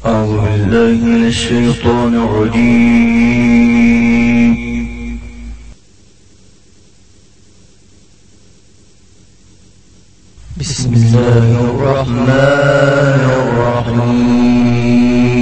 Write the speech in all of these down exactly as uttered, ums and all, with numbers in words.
أعوذ بالله من الشيطان الرجيم. بسم الله الرحمن الرحيم.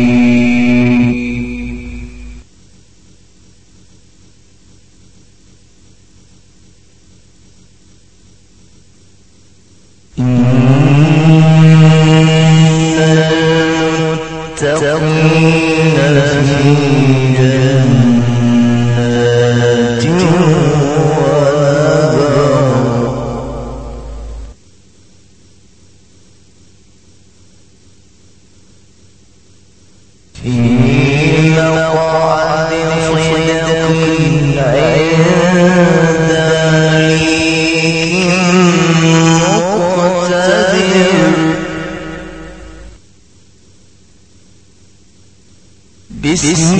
بسم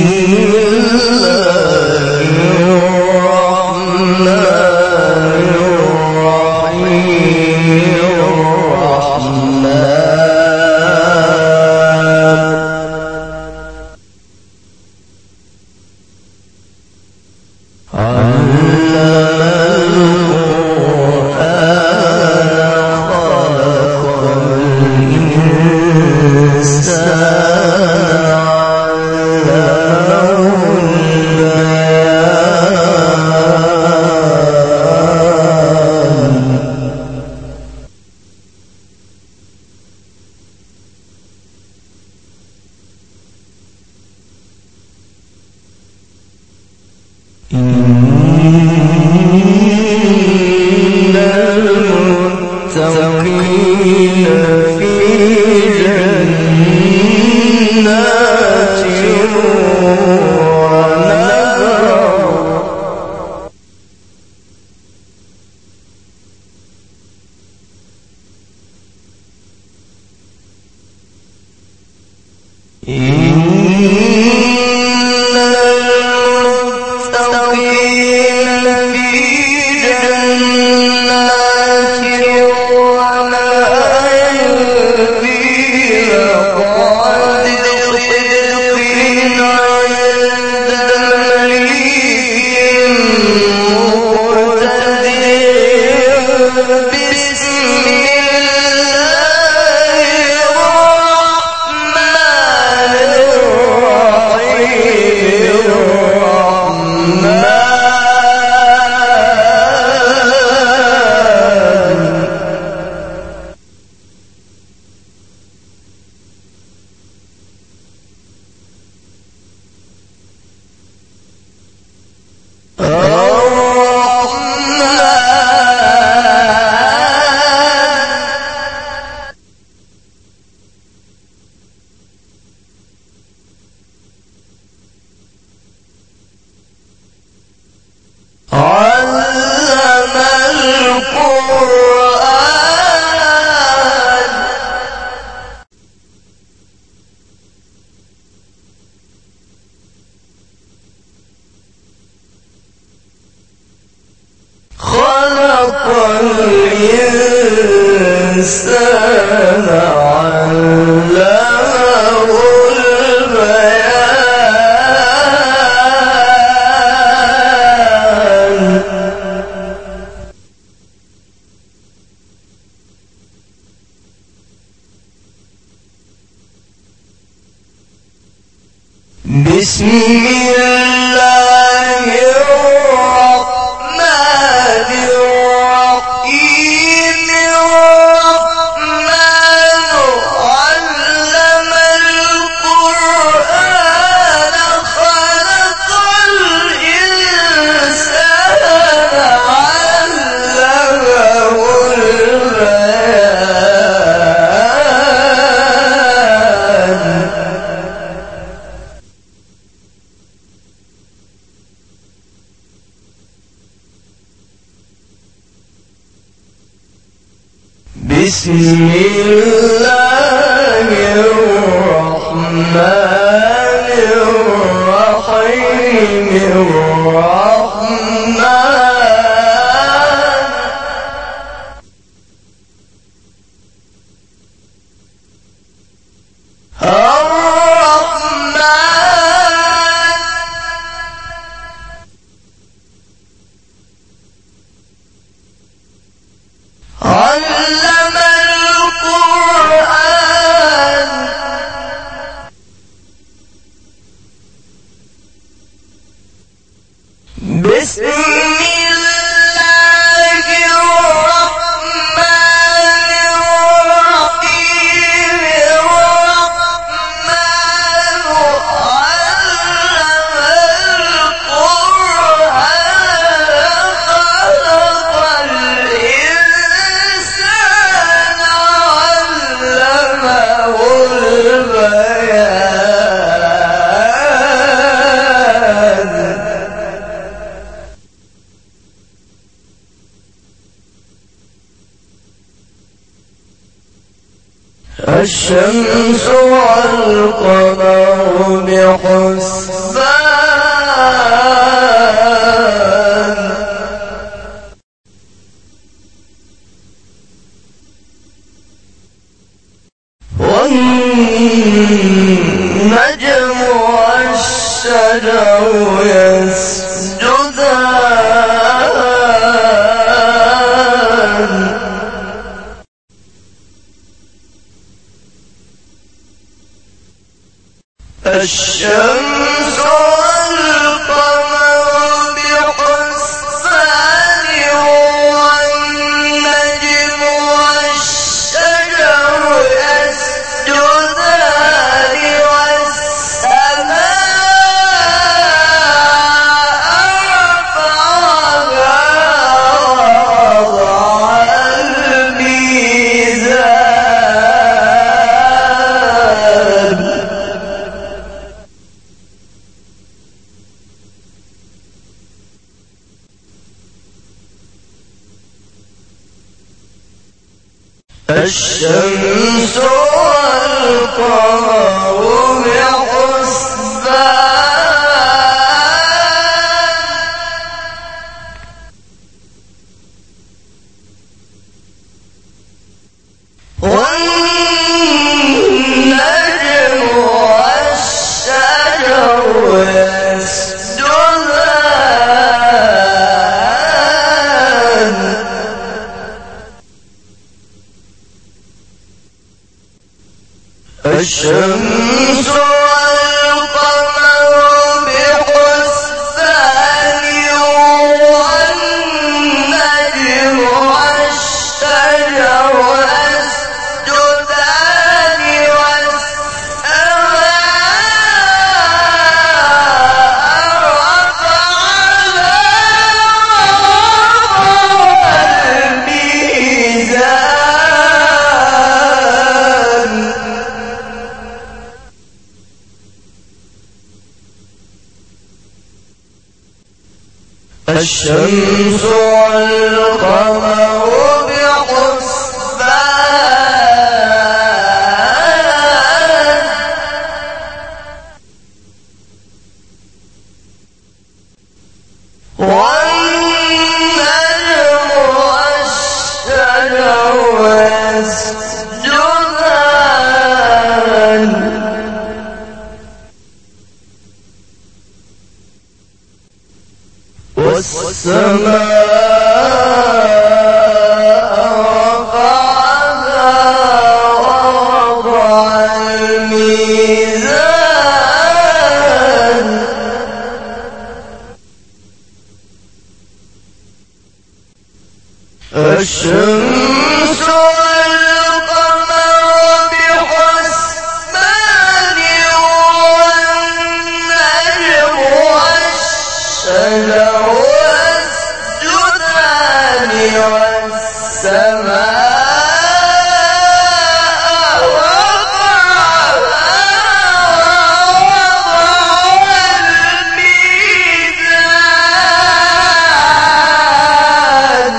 الله الرحمن الرحيم. بسم الله الرحمن الرحيم. الرحمن علم القرآن خلق الإنسان علمه البيان. بسم الله الرحمن الرحيم. الرحمن الرحيم. الشمس والقمر بحسبان والنجم والشجر يسجدان الشمس والقمر بحسبان والنجم والشجر يسجدان والسماء رفعها ووضع الميزان الشمس والقمر بحسبان والنجم والشجر يسجدان الشمس والقمر بحسبان والنجم والشجر يسجدان والسماء رفعها ووضع الميزان الشمس والقمر بحسبان والنجم والشجر يسجدان والسماء رفعها ووضع الميزان الشمس والقمر بحسبان والنجم والشجر والسماء رفعها ووضع الميزان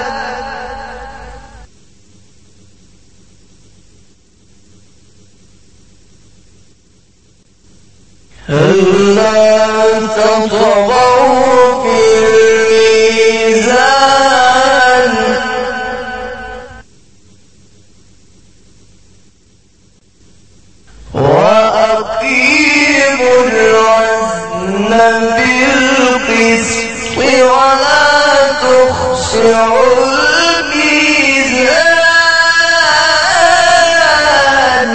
ألا تطغوا في الميزان وأقيموا الوزن بالقسط ولا تخسروا الميزان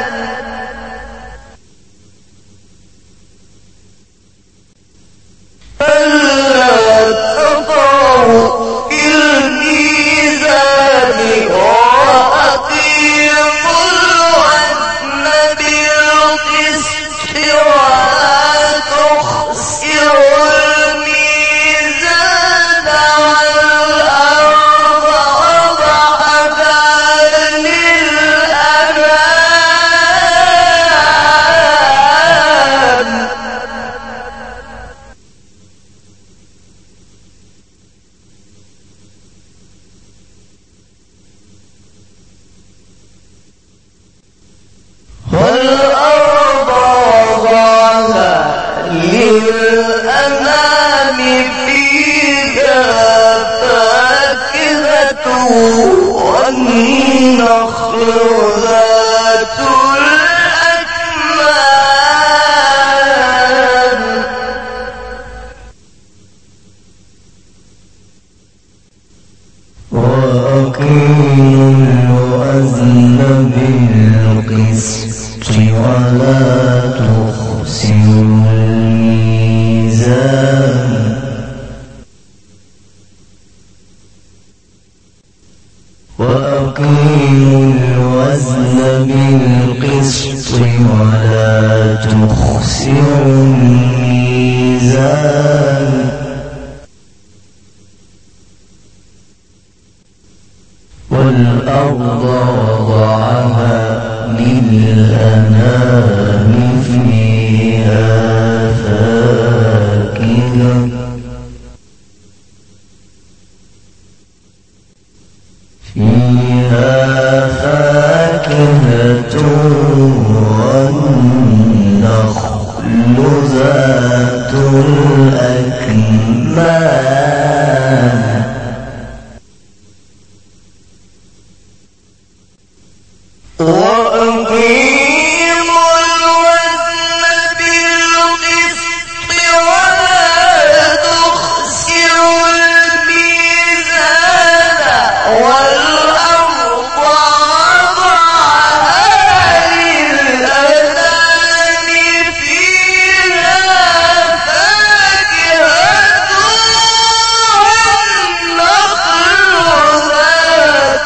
ألا تطغوا في الميزان وأقيموا الوزن بالقسط ولا تخسروا ذات الأكمام وأقيموا الوزن بالقسط ولا تخسروا الميزان وأقيموا الوزن بالقسط ولا تخسروا الميزان والأرض وضعها للأنام فيها فاكهة فيها فاكهة والنخل ذات الأكمام وأقيموا الوزن بالقسط ولا تخسروا الميزان والأرض وضعها للأنام فيها فاكهة والنخل ذات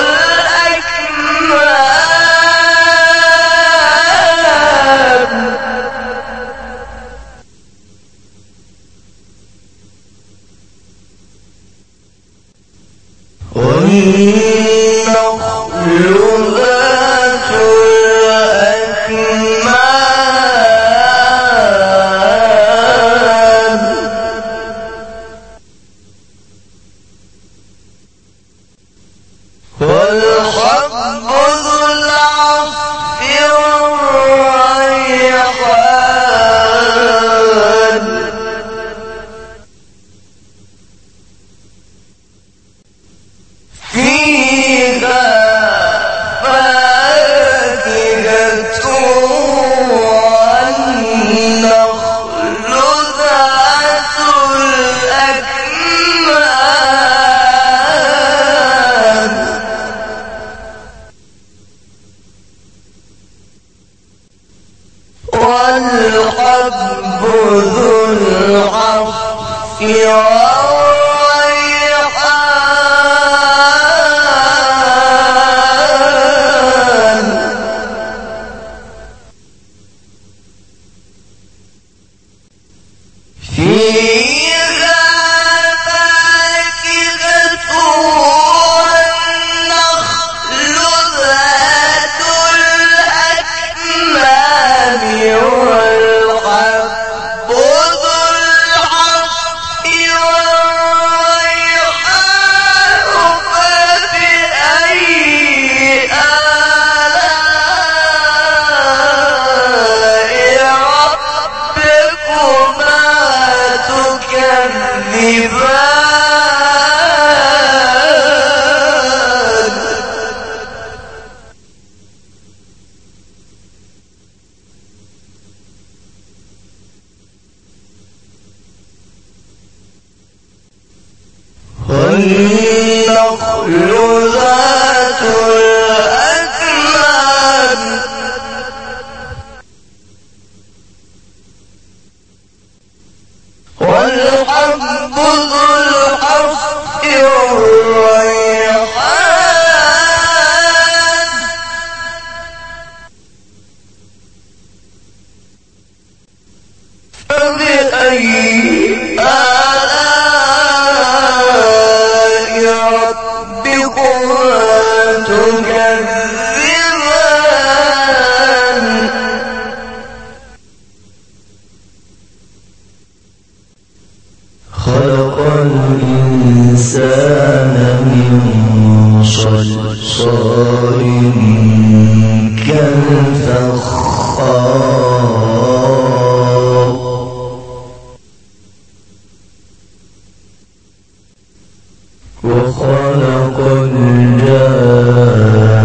والنخل ذات الأكمام والحب ذو العصف والريحان فيها فاكهة والنخل ذات الأكمام والحب ذو العصف والريحان فيها فاكهة والنخل ذات الأكمام والحب ذو العصف والريحان فبأي آلاء ربكما تكذبان والنخل ذات الأكمام والحب ذو العصف والريحان فبأي آلاء ربكما تكذبان خلق الإنسان من صلصال كالفخار وخلق الجان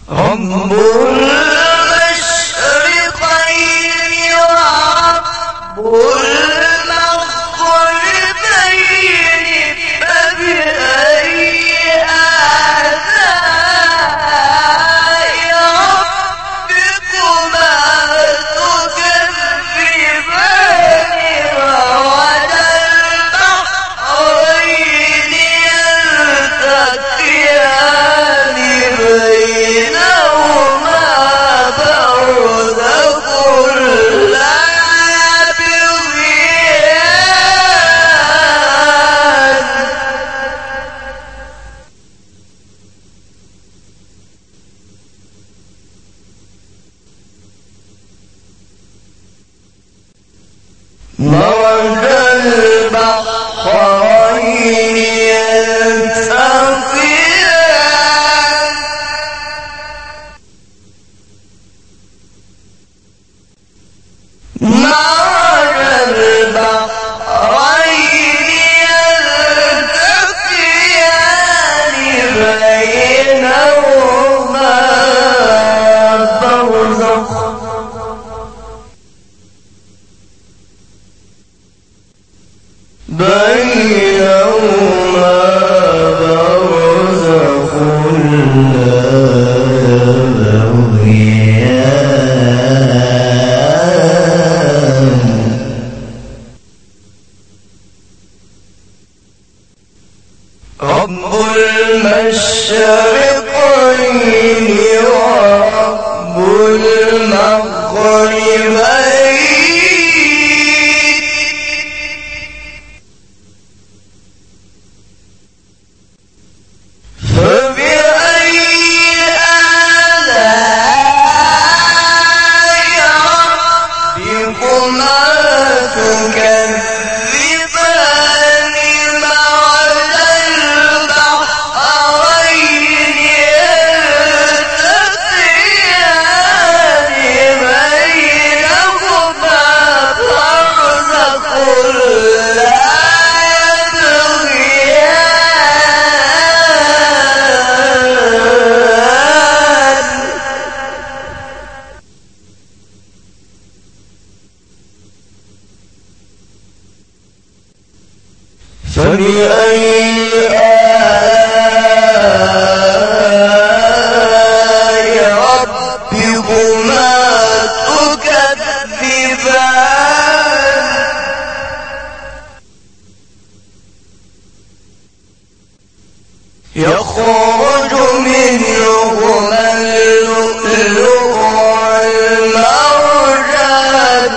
رب المشرقين ورب المغربين فبأي آلاء ربكما تكذبان مرج البحرين يلتقيان بينهما برزخ لا يبغيان مرج البحرين يلتقيان مرج البحرين يلتقيان بينهما برزخ بينهما برزخ لا يبغيان رب المشرقين ورب المغربين فبأي آلاء ربكما تكذبان مرج البحرين يلتقيان بينهما برزخ لا يبغيان فبأي آلاء ربكما تكذبان يخرج منهما اللؤلؤ والمرجان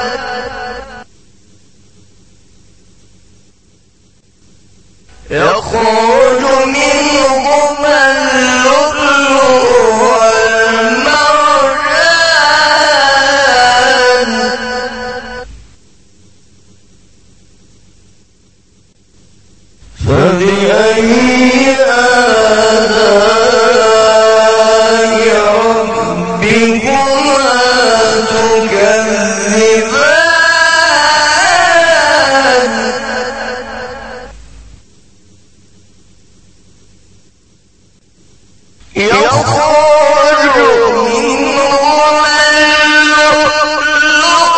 يخرج منهما اللؤلؤ والمرجان فبأي آلاء ربكما تكذبان يخرج منهما اللؤلؤ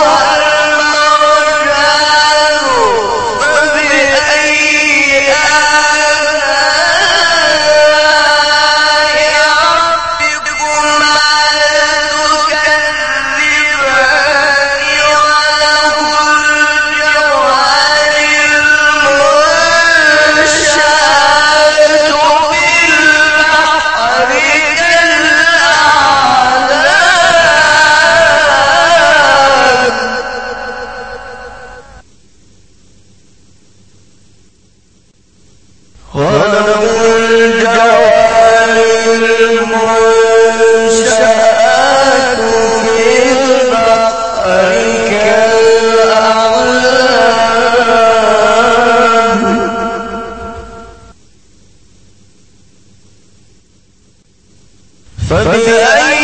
والمرجان فبأي آلاء ربكما تكذبان وله الجوار المنشآت في البحر كالأعلام وله الجوار المنشآت في البحر كالأعلام فبأي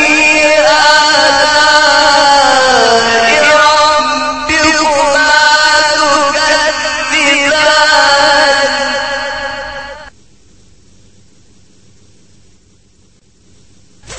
آلاء ربكما تكذبان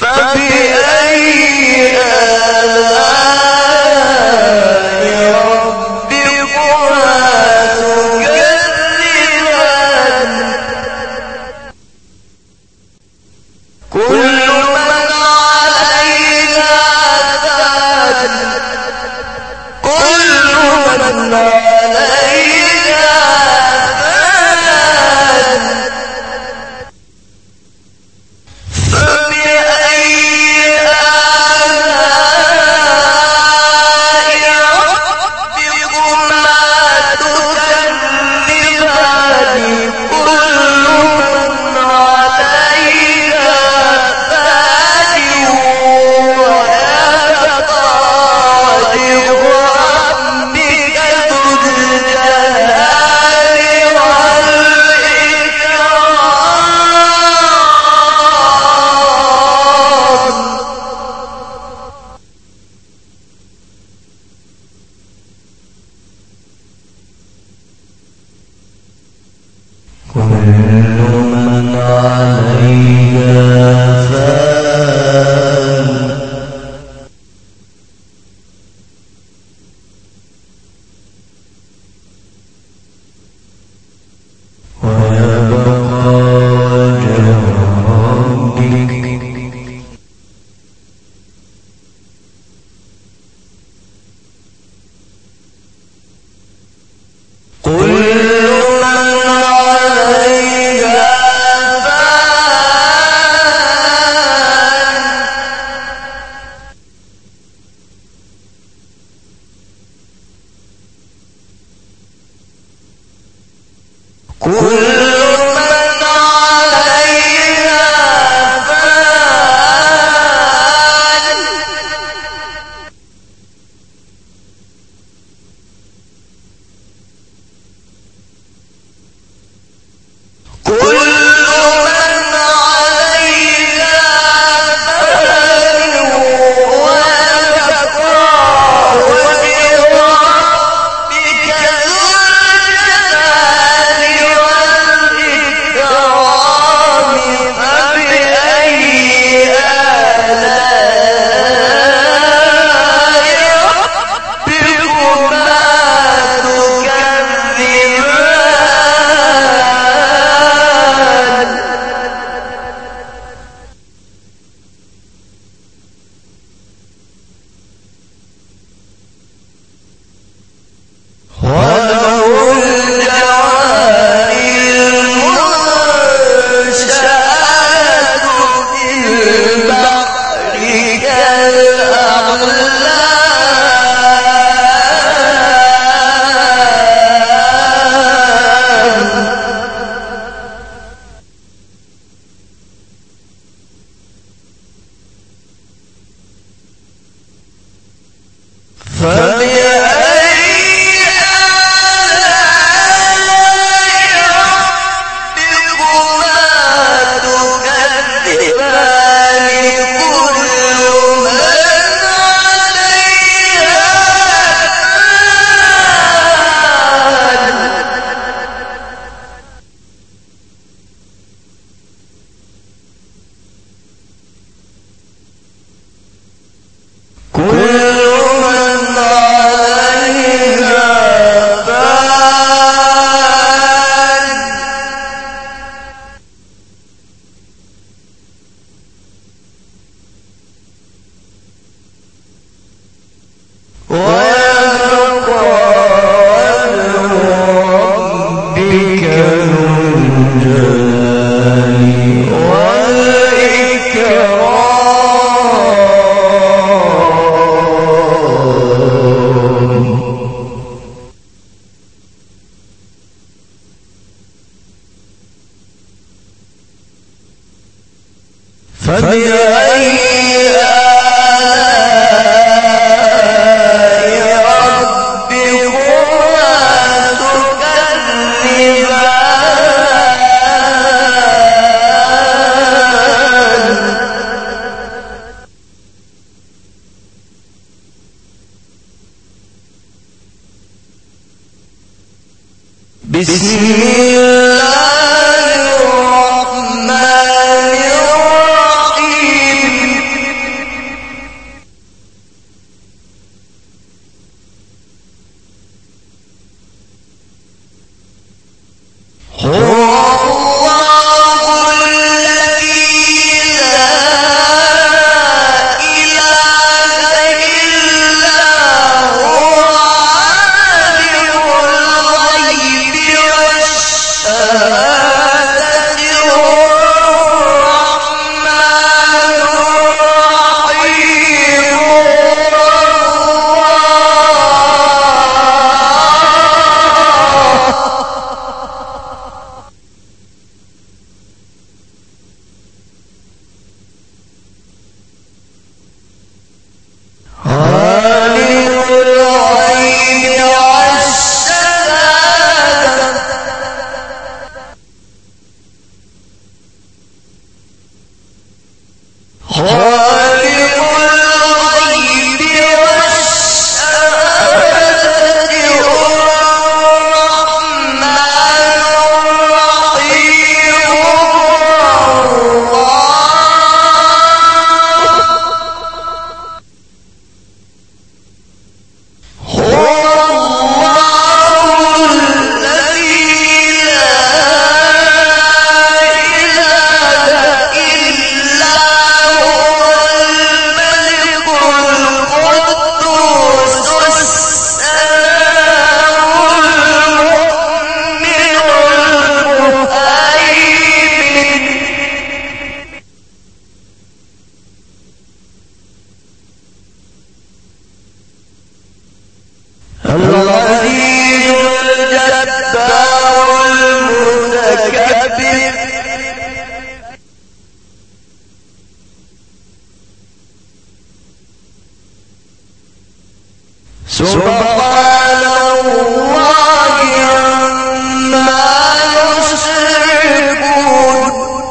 بسم الله الرحمن الرحيم سبحان الله عما يشركون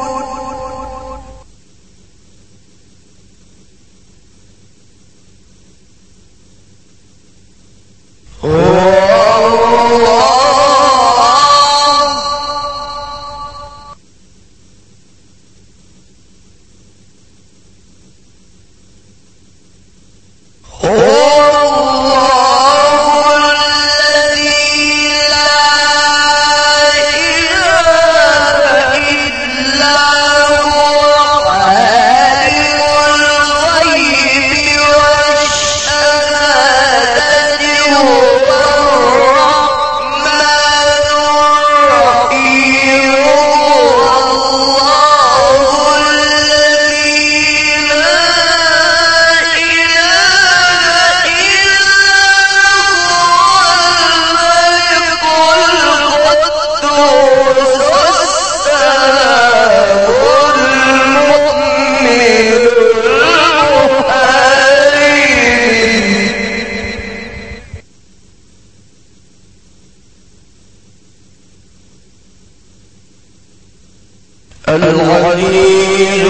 العزيز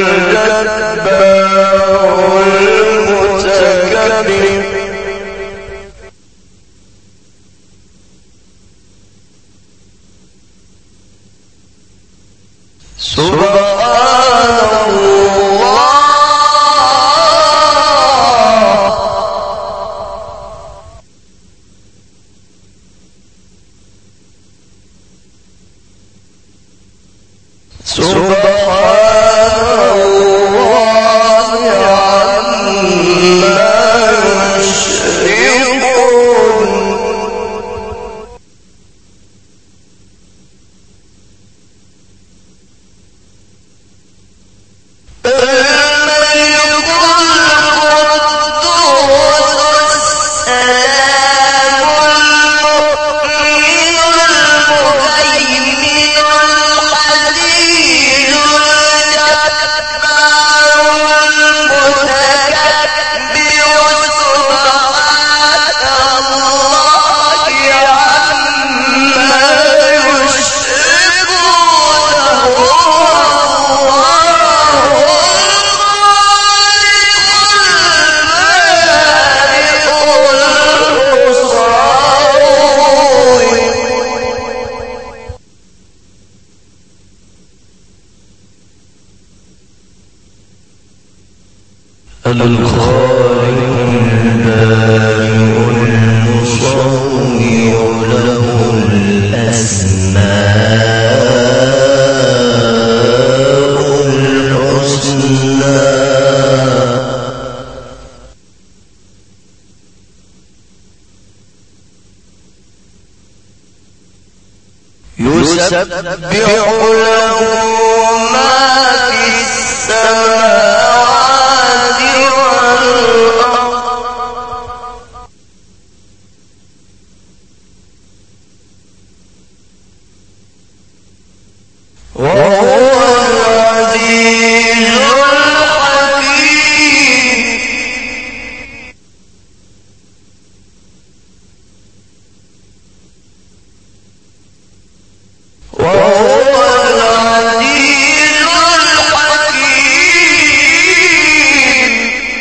الجبار المتكبر سبحان الله سبحان الله عما يشركون الملك القدوس السلام المؤمن المهيمن العزيز الجبار المتكبر سبحان الله عما يشركون الخالق البارئ المصور له الأسماء الحسنى يسبح له ما في السماوات والأرض وهو العزيز الحكيم وهو العزيز الحكيم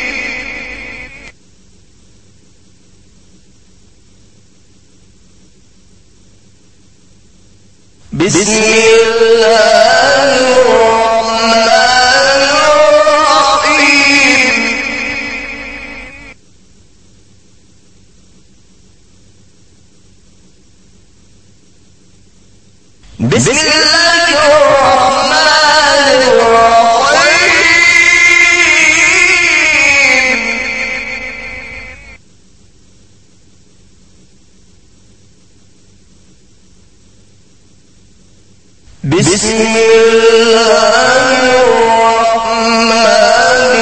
بسم الله الرحمن الرحيم بسم الله الرحمن الرحيم بسم الله الرحمن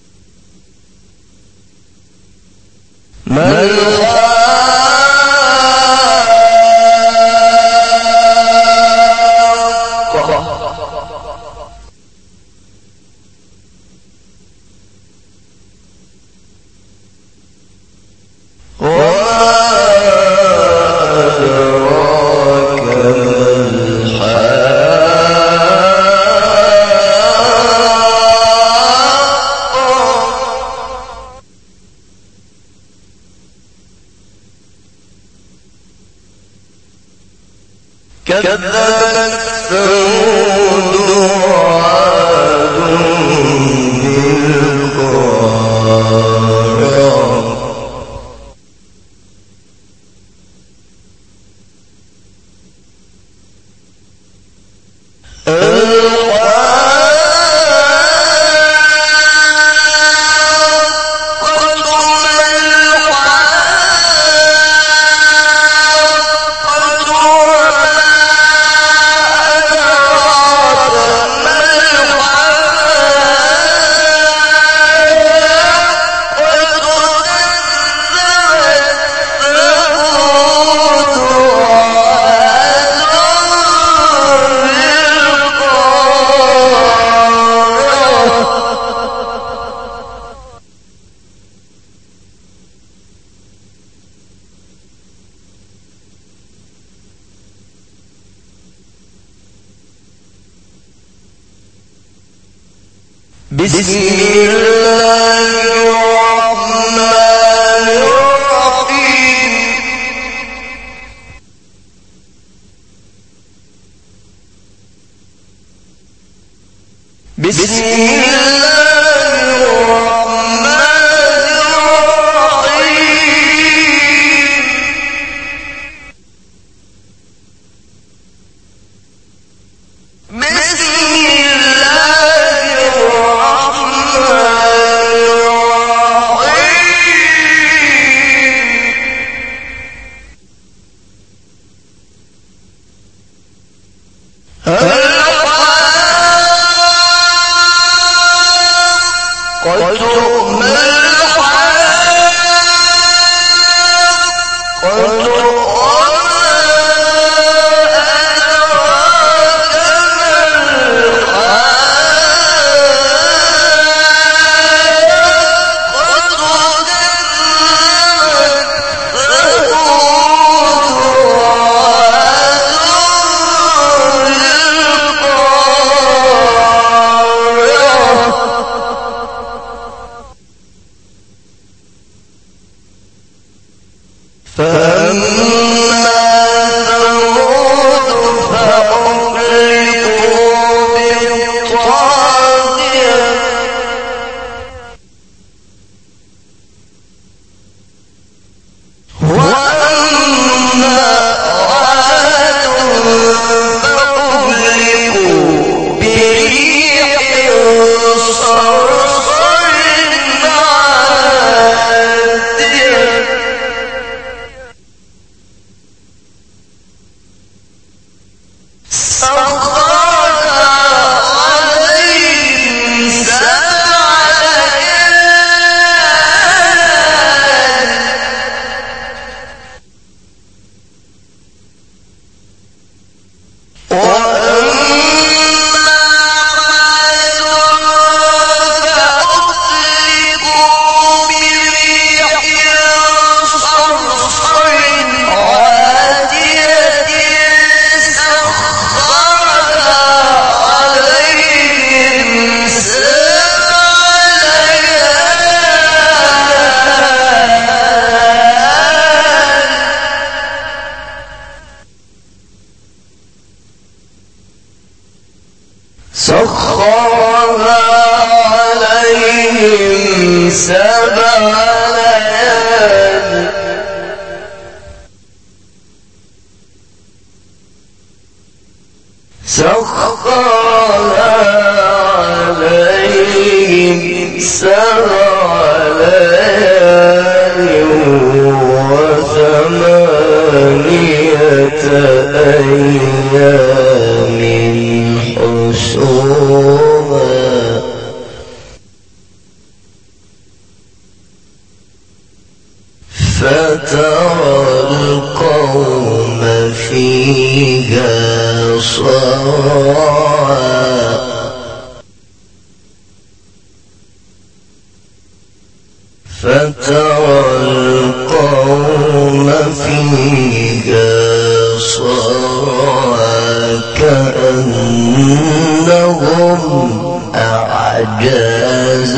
الرحيم ما الحاقة كذبت ثمود وعاد بالقارعة بسم الله الرحمن الرحيم بسم الله الرحمن الرحيم بسم سخرها عليهم سبع ليال سخرها عليهم سبع ليال وثمانية أيام حسوما فترى القوم فيها صرعى فترى القوم فيها صرعى كأنهم أعجاز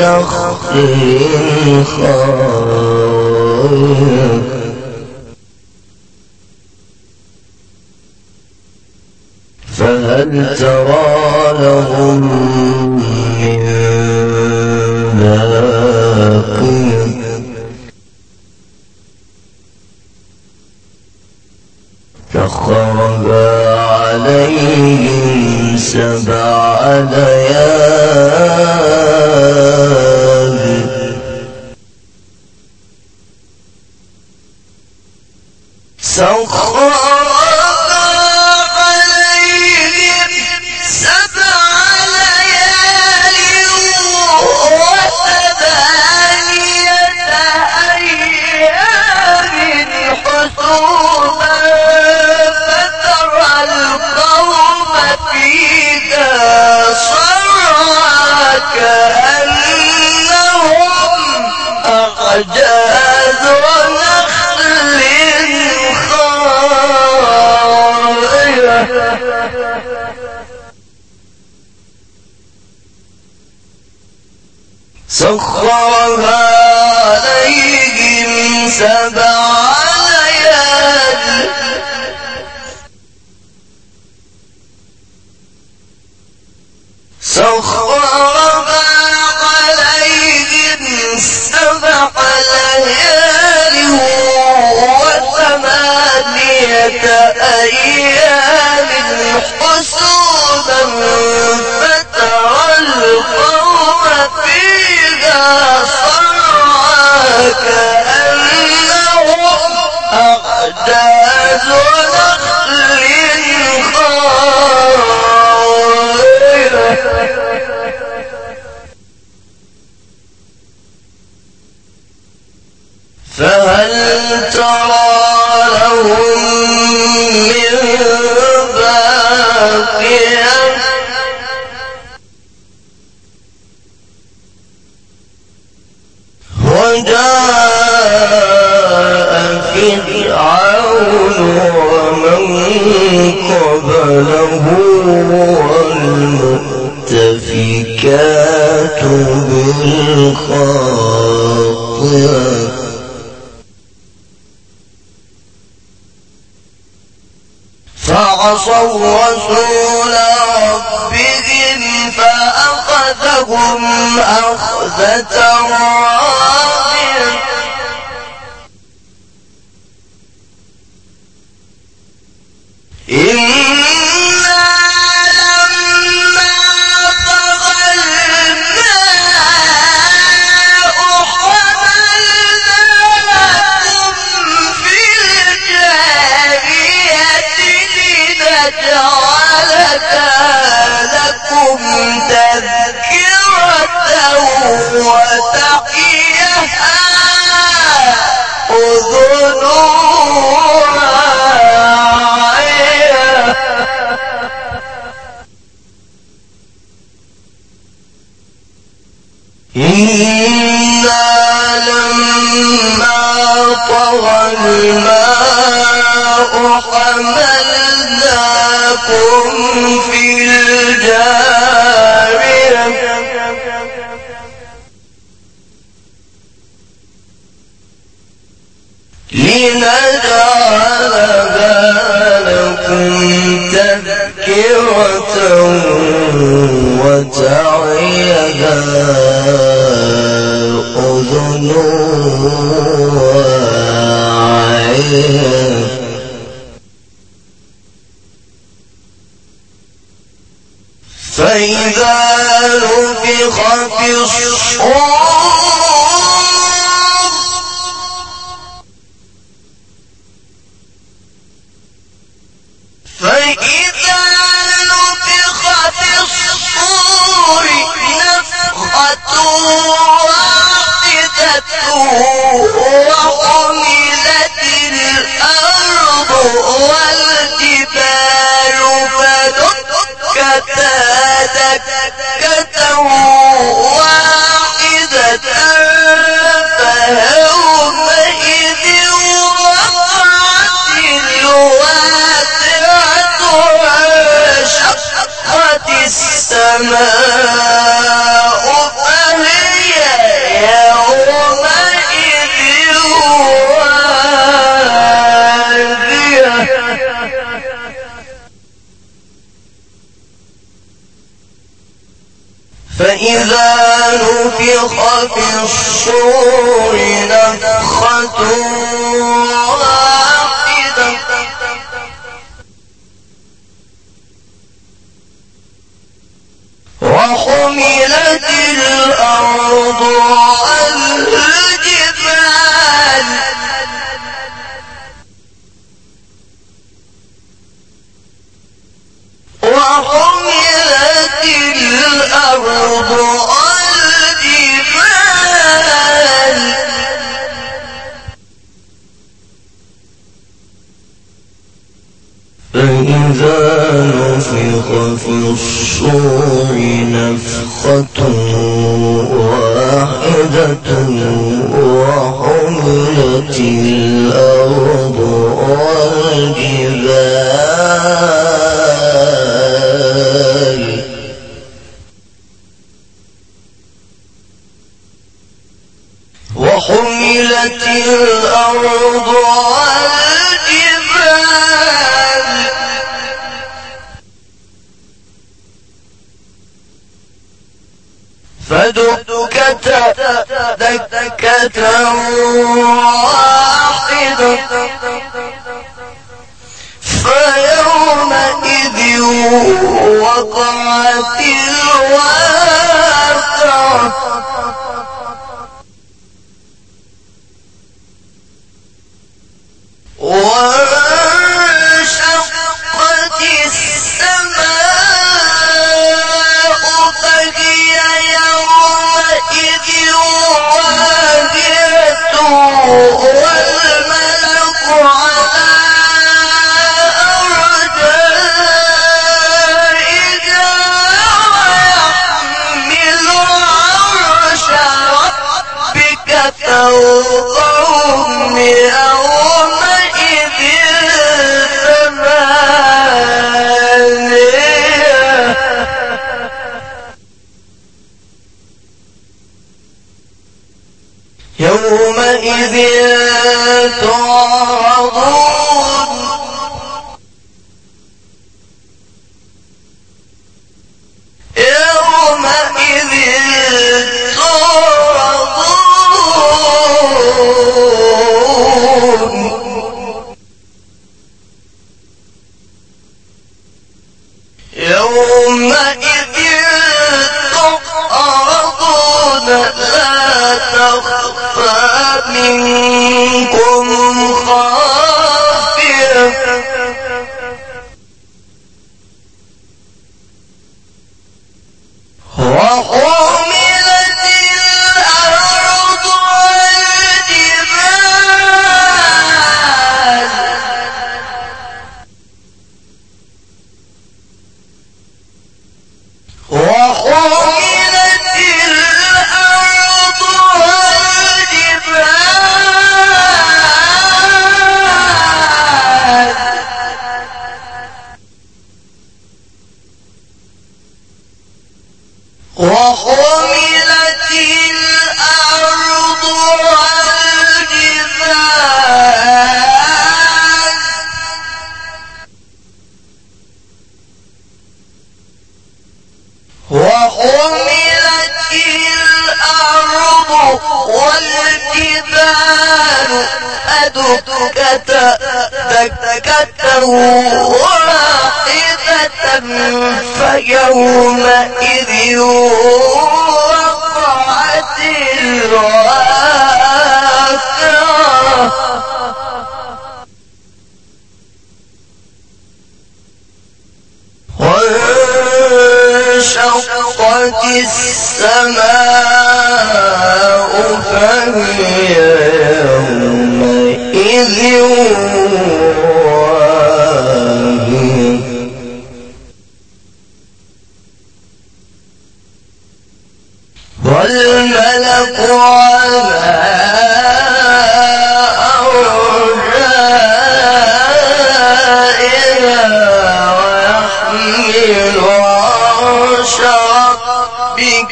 نخل خاوية فهل ترى لهم من باقية سخرها عليهم سبع ليال سخرها عليهم سبع ليال وثمانية أيام حسوما فترى القوم فيها صرعى كأنهم أعجاز نخل خاوية سخرها عليهم سبع ليال سخرها عليهم سبع ليال وثمانية أيام حسوما فترى القوم فيها صرعى كأنهم أعجاز نخل خاوية فهل ترى لهم من باقية وجاء فرعون ومن قبله والمؤتفكات بالخاطئة فعصوا رسول ربهم فأخذهم أخذة رابية إنا لما طغى الماء حملناكم في الجارية لنجعلها لكم تذكرة وتعيها أذن واعية إنا لما طغى الماء حملناكم في الجارية لنجعلها لكم تذكرة وتعيها أذن واعية فإذا نفخ في الصور فإذا نفخ في الصور نفخة واحدة وحملت الأرض والجبال فدكتا دكة واحدة فيومئذ وقعت الواقعة وانشقت السماء فهي يومئذ واهية فإذا نفخ في الصور نفخة واحدة وحملت الأرض والجبال وحملت الأرض والجبال فإذا نفخ في الصور نفخة واحدة وحملت الأرض والجبال وحملت الأرض والجبال فدكتا دكة واحدة فيومئذ وقعت الواقعة وانشقت السماء فهي يومئذ واهية والملك على أرجائها ويحمل عرش ربك فوقهم يومئذ ثمانية يومئذ تعرضون يومئذ تعرضون يومئذ تعرضون لا تخفى منكم خافية وحملت الأرض والجبال وحملت الأرض والجبال وحملت الأرض والجبال وحملت الأرض والجبال أدكة دكة واحدة فيومئذ وقعت الواقعة وانشقت السماء فهي يومئذ واهية والملك على أرجائها ويحمل عرش ربك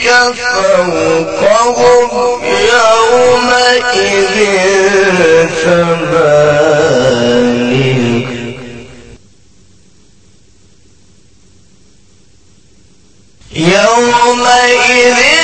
فوقهم يومئذ ثمانية يومئذ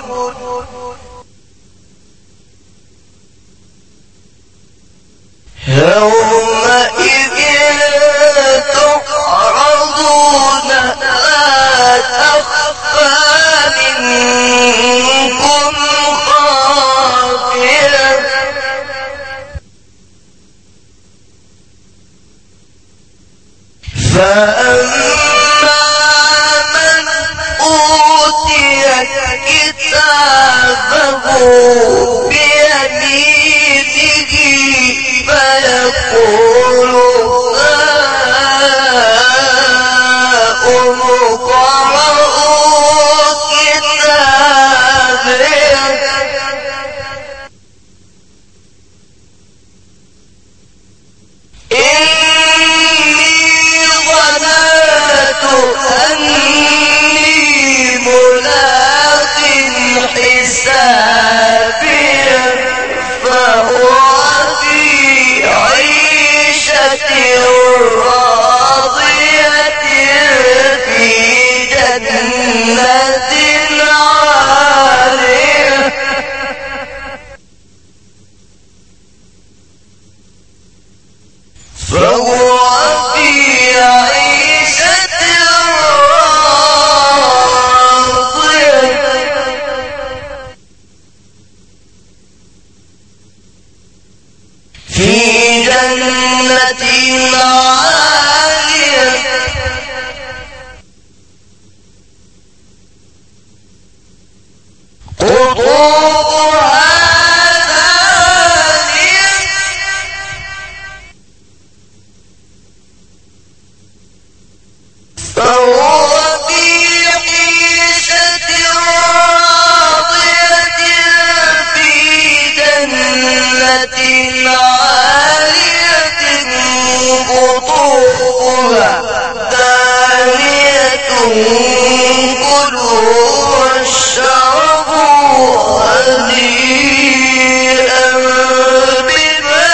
يومئذ تعرضون لا تخفى منكم خافية فأما من أوتي كتابه بيمينه فيقول هاؤم اقرءوا كتابيه إني ظننت أني ملاق حسابيه فهو في عيشة راضية في جنة عالية فهو في عيشة راضية في جنة عالية قطوفها دانية فهو في عيشة راضية في جنة عالية قطوفها دانية كلوا واشربوا هنيئا بما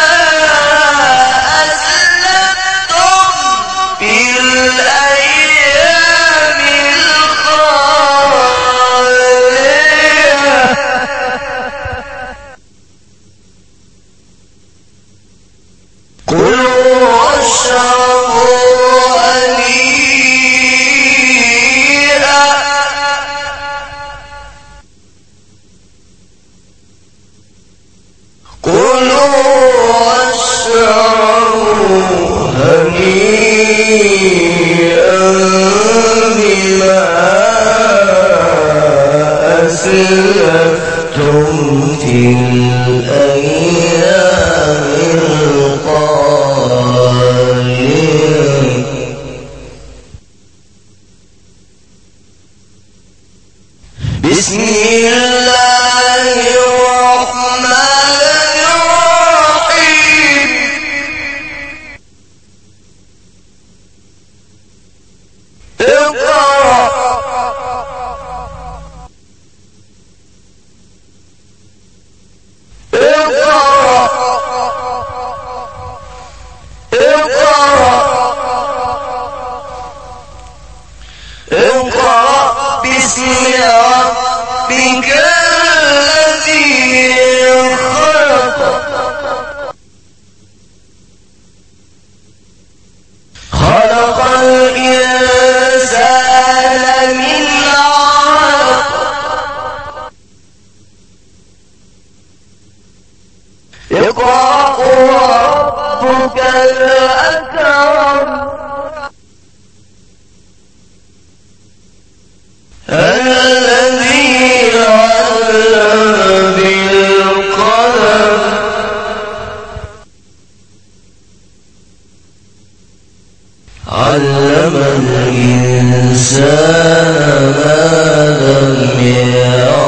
أسلفتم في الأيام الخالية كلوا واشربوا هنيئا كلوا واشربوا هنيئا بما أسلفتم في الأيام الخالية بسم الله الرحمن الرحيم اقرأ اقرأ اقرأ اقرأ باسم ربك الذي خلق خلق الإنسان من علق اقرأ وربك الأكرم الذي علم بالقلم علم الإنسان ما لم يعلم